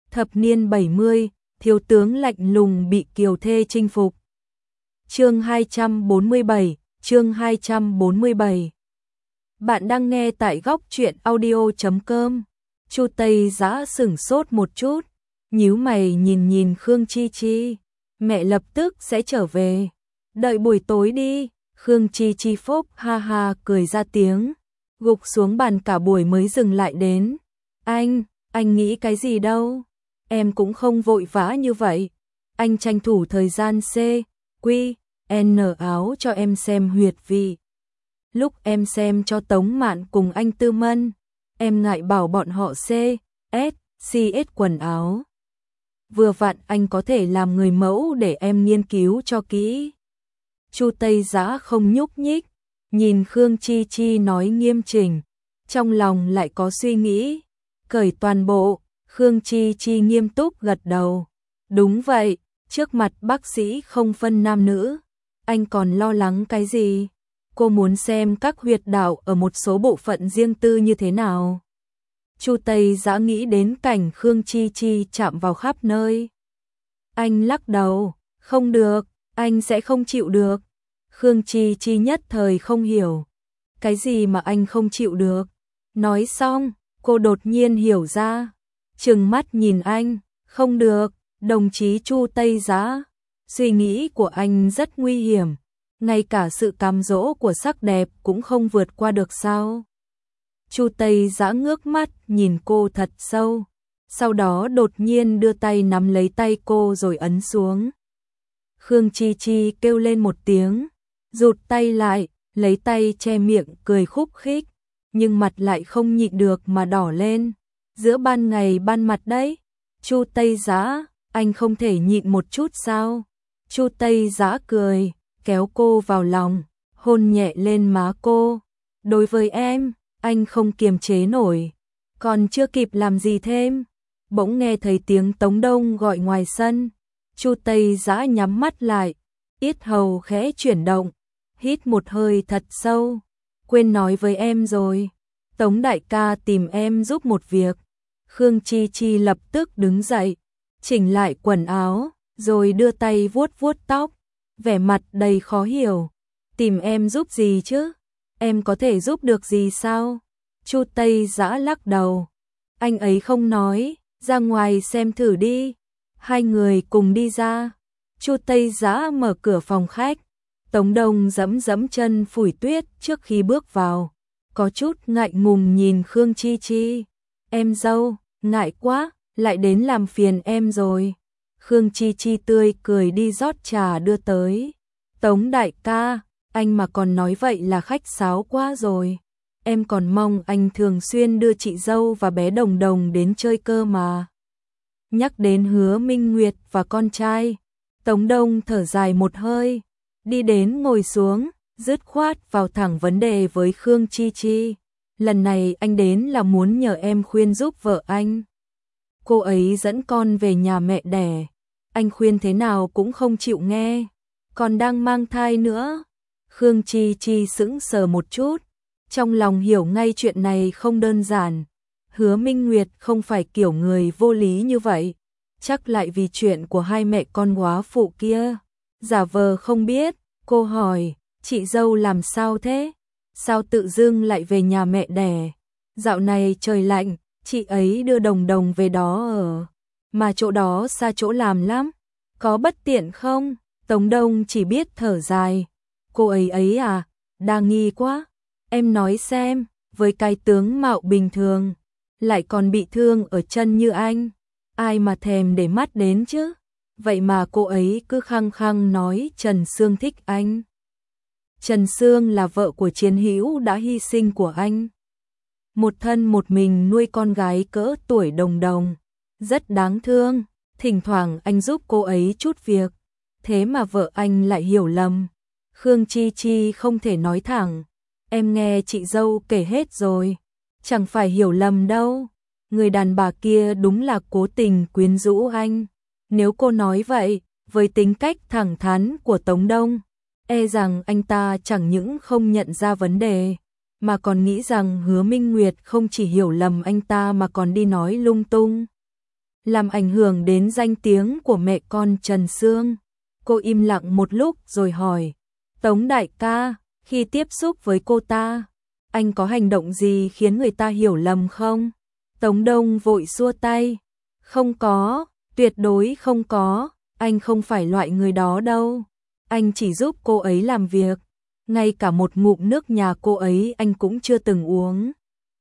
Thập niên 70, thiếu tướng lạnh lùng bị kiều thê chinh phục. Chương 247, chương 247. Bạn đang nghe tại góc truyện audio.com. Chu Tây Dã sửng sốt một chút, nhíu mày nhìn Khương Chi Chi. Mẹ lập tức sẽ trở về. Đợi buổi tối đi. Khương Chi Chi phốc ha ha cười ra tiếng, gục xuống bàn cả buổi mới dừng lại đến. Anh nghĩ cái gì đâu? Em cũng không vội vã như vậy. Anh tranh thủ thời gian N áo cho em xem huyệt vị. Lúc em xem cho Tống Mạn cùng anh Tư Mân, em ngại bảo bọn họ CS quần áo. Vừa vặn anh có thể làm người mẫu để em nghiên cứu cho kỹ. Chu Tây Dã không nhúc nhích, nhìn Khương Chi Chi nói nghiêm chỉnh, trong lòng lại có suy nghĩ. Cởi toàn bộ, Khương Chi Chi nghiêm túc gật đầu. Đúng vậy, trước mặt bác sĩ không phân nam nữ. Anh còn lo lắng cái gì? Cô muốn xem các huyệt đạo ở một số bộ phận riêng tư như thế nào. Chu Tây Dã nghĩ đến cảnh Khương Chi Chi chạm vào khắp nơi. Anh lắc đầu, không được, anh sẽ không chịu được. Khương Chi Chi nhất thời không hiểu. Cái gì mà anh không chịu được? Nói xong, cô đột nhiên hiểu ra. Trừng mắt nhìn anh, không được, đồng chí Chu Tây Dã. Suy nghĩ của anh rất nguy hiểm. Ngay cả sự cám dỗ của sắc đẹp cũng không vượt qua được sao? Chu Tây Dã ngước mắt nhìn cô thật sâu, sau đó đột nhiên đưa tay nắm lấy tay cô rồi ấn xuống. Khương Chi Chi kêu lên một tiếng, rụt tay lại, lấy tay che miệng cười khúc khích, nhưng mặt lại không nhịn được mà đỏ lên. Giữa ban ngày ban mặt đấy. Chu Tây Dã, anh không thể nhịn một chút sao? Chu Tây Dã cười, kéo cô vào lòng, hôn nhẹ lên má cô. Đối với em, anh không kiềm chế nổi. Còn chưa kịp làm gì thêm, bỗng nghe thấy tiếng Tống Đông gọi ngoài sân. Chu Tây Dã nhắm mắt lại, yết hầu khẽ chuyển động, hít một hơi thật sâu. Quên nói với em rồi, Tống đại ca tìm em giúp một việc. Khương Chi Chi lập tức đứng dậy, chỉnh lại quần áo, rồi đưa tay vuốt vuốt tóc, vẻ mặt đầy khó hiểu. Tìm em giúp gì chứ? Em có thể giúp được gì sao? Chu Tây Dã lắc đầu. Anh ấy không nói, ra ngoài xem thử đi. Hai người cùng đi ra. Chu Tây Dã mở cửa phòng khách. Tống Đông giẫm giẫm chân phủi tuyết trước khi bước vào, có chút ngại ngùng nhìn Khương Chi Chi. Em dâu, ngại quá, lại đến làm phiền em rồi. Khương Chi Chi tươi cười đi rót trà đưa tới. Tống đại ca, anh mà còn nói vậy là khách sáo quá rồi. Em còn mong anh thường xuyên đưa chị dâu và bé Đồng Đồng đến chơi cơ mà. Nhắc đến Hứa Minh Nguyệt và con trai, Tống Đông thở dài một hơi, đi đến ngồi xuống, dứt khoát vào thẳng vấn đề với Khương Chi Chi. Lần này anh đến là muốn nhờ em khuyên giúp vợ anh. Cô ấy dẫn con về nhà mẹ đẻ, anh khuyên thế nào cũng không chịu nghe, còn đang mang thai nữa. Khương Chi Chi sững sờ một chút, trong lòng hiểu ngay chuyện này không đơn giản. Hứa Minh Nguyệt không phải kiểu người vô lý như vậy, chắc lại vì chuyện của hai mẹ con góa phụ kia. Giả vờ không biết, cô hỏi, chị dâu làm sao thế? Sao tự dưng lại về nhà mẹ đẻ? Dạo này trời lạnh, chị ấy đưa Đồng Đồng về đó ở, mà chỗ đó xa chỗ làm lắm, có bất tiện không? Tống Đông chỉ biết thở dài. Cô ấy à, đa nghi quá. Em nói xem, với cái tướng mạo bình thường, lại còn bị thương ở chân như anh, ai mà thèm để mắt đến chứ? Vậy mà cô ấy cứ khăng khăng nói Trần Sương thích anh. Trần Sương là vợ của chiến hữu đã hy sinh của anh. Một thân một mình nuôi con gái cỡ tuổi Đồng Đồng, rất đáng thương. Thỉnh thoảng anh giúp cô ấy chút việc, thế mà vợ anh lại hiểu lầm. Khương Chi Chi không thể nói thẳng. Em nghe chị dâu kể hết rồi, chẳng phải hiểu lầm đâu. Người đàn bà kia đúng là cố tình quyến rũ anh. Nếu cô nói vậy, với tính cách thẳng thắn của Tống Đông, e rằng anh ta chẳng những không nhận ra vấn đề, mà còn nghĩ rằng Hứa Minh Nguyệt không chỉ hiểu lầm anh ta mà còn đi nói lung tung. làm ảnh hưởng đến danh tiếng của mẹ con Trần Sương. Cô im lặng một lúc rồi hỏi, Tống đại ca, khi tiếp xúc với cô ta, anh có hành động gì khiến người ta hiểu lầm không? Tống Đông vội xua tay, không có, tuyệt đối không có, anh không phải loại người đó đâu. Anh chỉ giúp cô ấy làm việc, ngay cả một ngụm nước nhà cô ấy anh cũng chưa từng uống.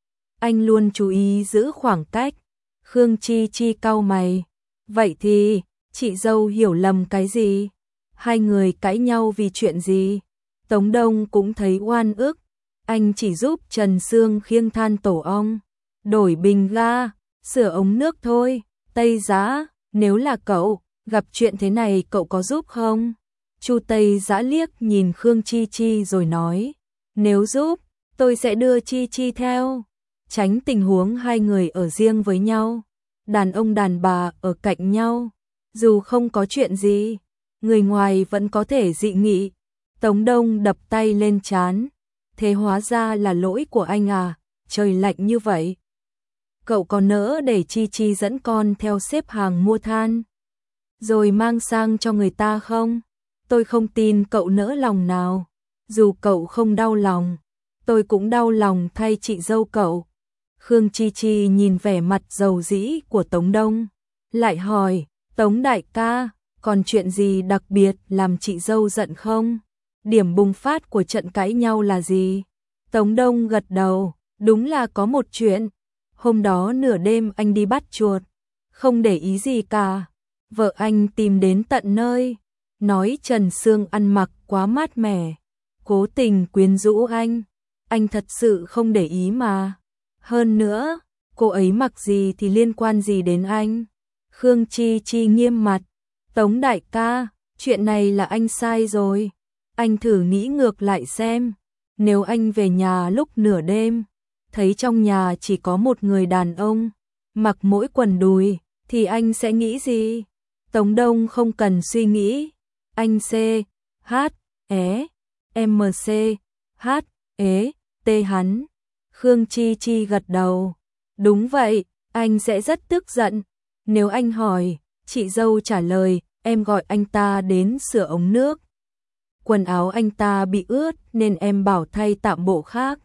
Anh luôn chú ý giữ khoảng cách. Khương Chi Chi cau mày, vậy thì, chị dâu hiểu lầm cái gì? Hai người cãi nhau vì chuyện gì? Tống Đông cũng thấy oan ức, anh chỉ giúp Trần Sương khiêng than tổ ong, đổi bình ga, sửa ống nước thôi. Tây Giã, nếu là cậu, gặp chuyện thế này cậu có giúp không? Chu Tây Giã liếc nhìn Khương Chi Chi rồi nói, nếu giúp, tôi sẽ đưa Chi Chi theo. Tránh tình huống hai người ở riêng với nhau, đàn ông đàn bà ở cạnh nhau, dù không có chuyện gì, người ngoài vẫn có thể dị nghị. Tống Đông đập tay lên trán, thế hóa ra là lỗi của anh à, trời lạnh như vậy. Cậu có nỡ để Chi Chi dẫn con theo xếp hàng mua than, rồi mang sang cho người ta không? Tôi không tin cậu nỡ lòng nào, dù cậu không đau lòng, tôi cũng đau lòng thay chị dâu cậu. Khương Chi Chi nhìn vẻ mặt dầu dĩ của Tống Đông, lại hỏi, Tống đại ca, còn chuyện gì đặc biệt làm chị dâu giận không? Điểm bùng phát của trận cãi nhau là gì? Tống Đông gật đầu, đúng là có một chuyện. Hôm đó nửa đêm anh đi bắt chuột, không để ý gì cả. Vợ anh tìm đến tận nơi, nói Trần Sương ăn mặc quá mát mẻ, cố tình quyến rũ anh thật sự không để ý mà. Hơn nữa, cô ấy mặc gì thì liên quan gì đến anh? Khương Chi Chi nghiêm mặt, Tống đại ca, chuyện này là anh sai rồi. Anh thử nghĩ ngược lại xem, nếu anh về nhà lúc nửa đêm, thấy trong nhà chỉ có một người đàn ông, mặc mỗi quần đùi, thì anh sẽ nghĩ gì? Tống Đông không cần suy nghĩ, anh C, H, E, M, C, H, E, T hắn. Khương Chi Chi gật đầu, đúng vậy, anh sẽ rất tức giận. Nếu anh hỏi, chị dâu trả lời, em gọi anh ta đến sửa ống nước. Quần áo anh ta bị ướt nên em bảo thay tạm bộ khác.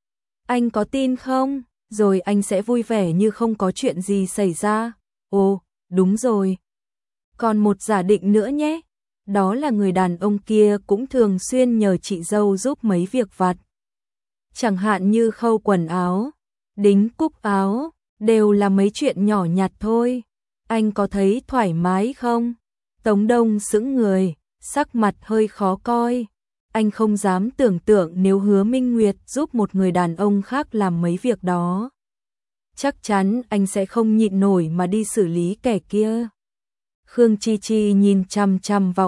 Anh có tin không? Rồi anh sẽ vui vẻ như không có chuyện gì xảy ra. Ồ, đúng rồi. Còn một giả định nữa nhé. Đó là người đàn ông kia cũng thường xuyên nhờ chị dâu giúp mấy việc vặt. Chẳng hạn như khâu quần áo, đính cúc áo, đều là mấy chuyện nhỏ nhặt thôi. Anh có thấy thoải mái không? Tống Đông sững người, sắc mặt hơi khó coi. Anh không dám tưởng tượng nếu Hứa Minh Nguyệt giúp một người đàn ông khác làm mấy việc đó. Chắc chắn anh sẽ không nhịn nổi mà đi xử lý kẻ kia. Khương Chi Chi nhìn chằm chằm vào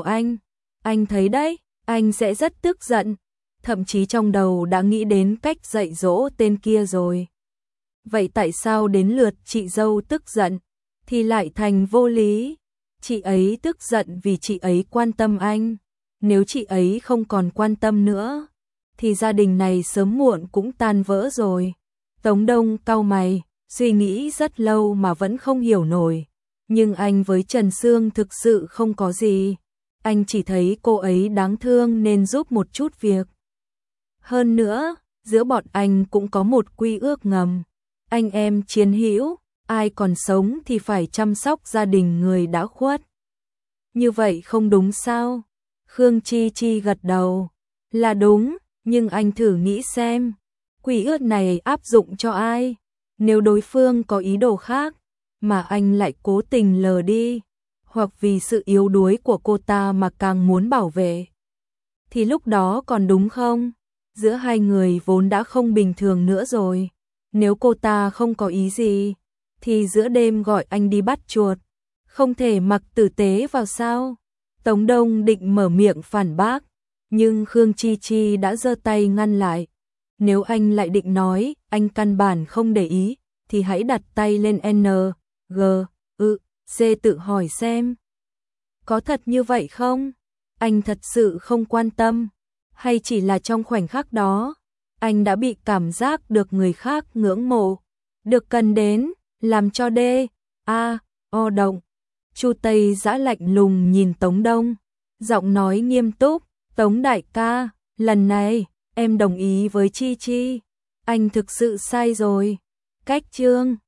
anh thấy đấy, anh sẽ rất tức giận. Thậm chí trong đầu đã nghĩ đến cách dạy dỗ tên kia rồi. Vậy tại sao đến lượt chị dâu tức giận, thì lại thành vô lý? Chị ấy tức giận vì chị ấy quan tâm anh. Nếu chị ấy không còn quan tâm nữa, thì gia đình này sớm muộn cũng tan vỡ rồi. Tống Đông cau mày, suy nghĩ rất lâu mà vẫn không hiểu nổi. Nhưng anh với Trần Sương thực sự không có gì. Anh chỉ thấy cô ấy đáng thương nên giúp một chút việc. Hơn nữa, giữa bọn anh cũng có một quy ước ngầm. Anh em chiến hữu, ai còn sống thì phải chăm sóc gia đình người đã khuất. Như vậy không đúng sao? Khương Chi Chi gật đầu. Là đúng, nhưng anh thử nghĩ xem. Quy ước này áp dụng cho ai? Nếu đối phương có ý đồ khác, mà anh lại cố tình lờ đi, hoặc vì sự yếu đuối của cô ta mà càng muốn bảo vệ, thì lúc đó còn đúng không? Giữa hai người vốn đã không bình thường nữa rồi. Nếu cô ta không có ý gì, thì giữa đêm gọi anh đi bắt chuột, không thể mặc tử tế vào sao? Tống Đông định mở miệng phản bác, nhưng Khương Chi Chi đã giơ tay ngăn lại. Nếu anh lại định nói, anh căn bản không để ý, thì hãy đặt tay lên N, G, C tự hỏi xem. Có thật như vậy không? Anh thật sự không quan tâm, hay chỉ là trong khoảnh khắc đó, anh đã bị cảm giác được người khác ngưỡng mộ, được cần đến, làm cho D, A, O động. Chu Tây Dã lạnh lùng nhìn Tống Đông, giọng nói nghiêm túc, Tống đại ca, lần này, em đồng ý với Chi Chi. Anh thực sự sai rồi. Cách chương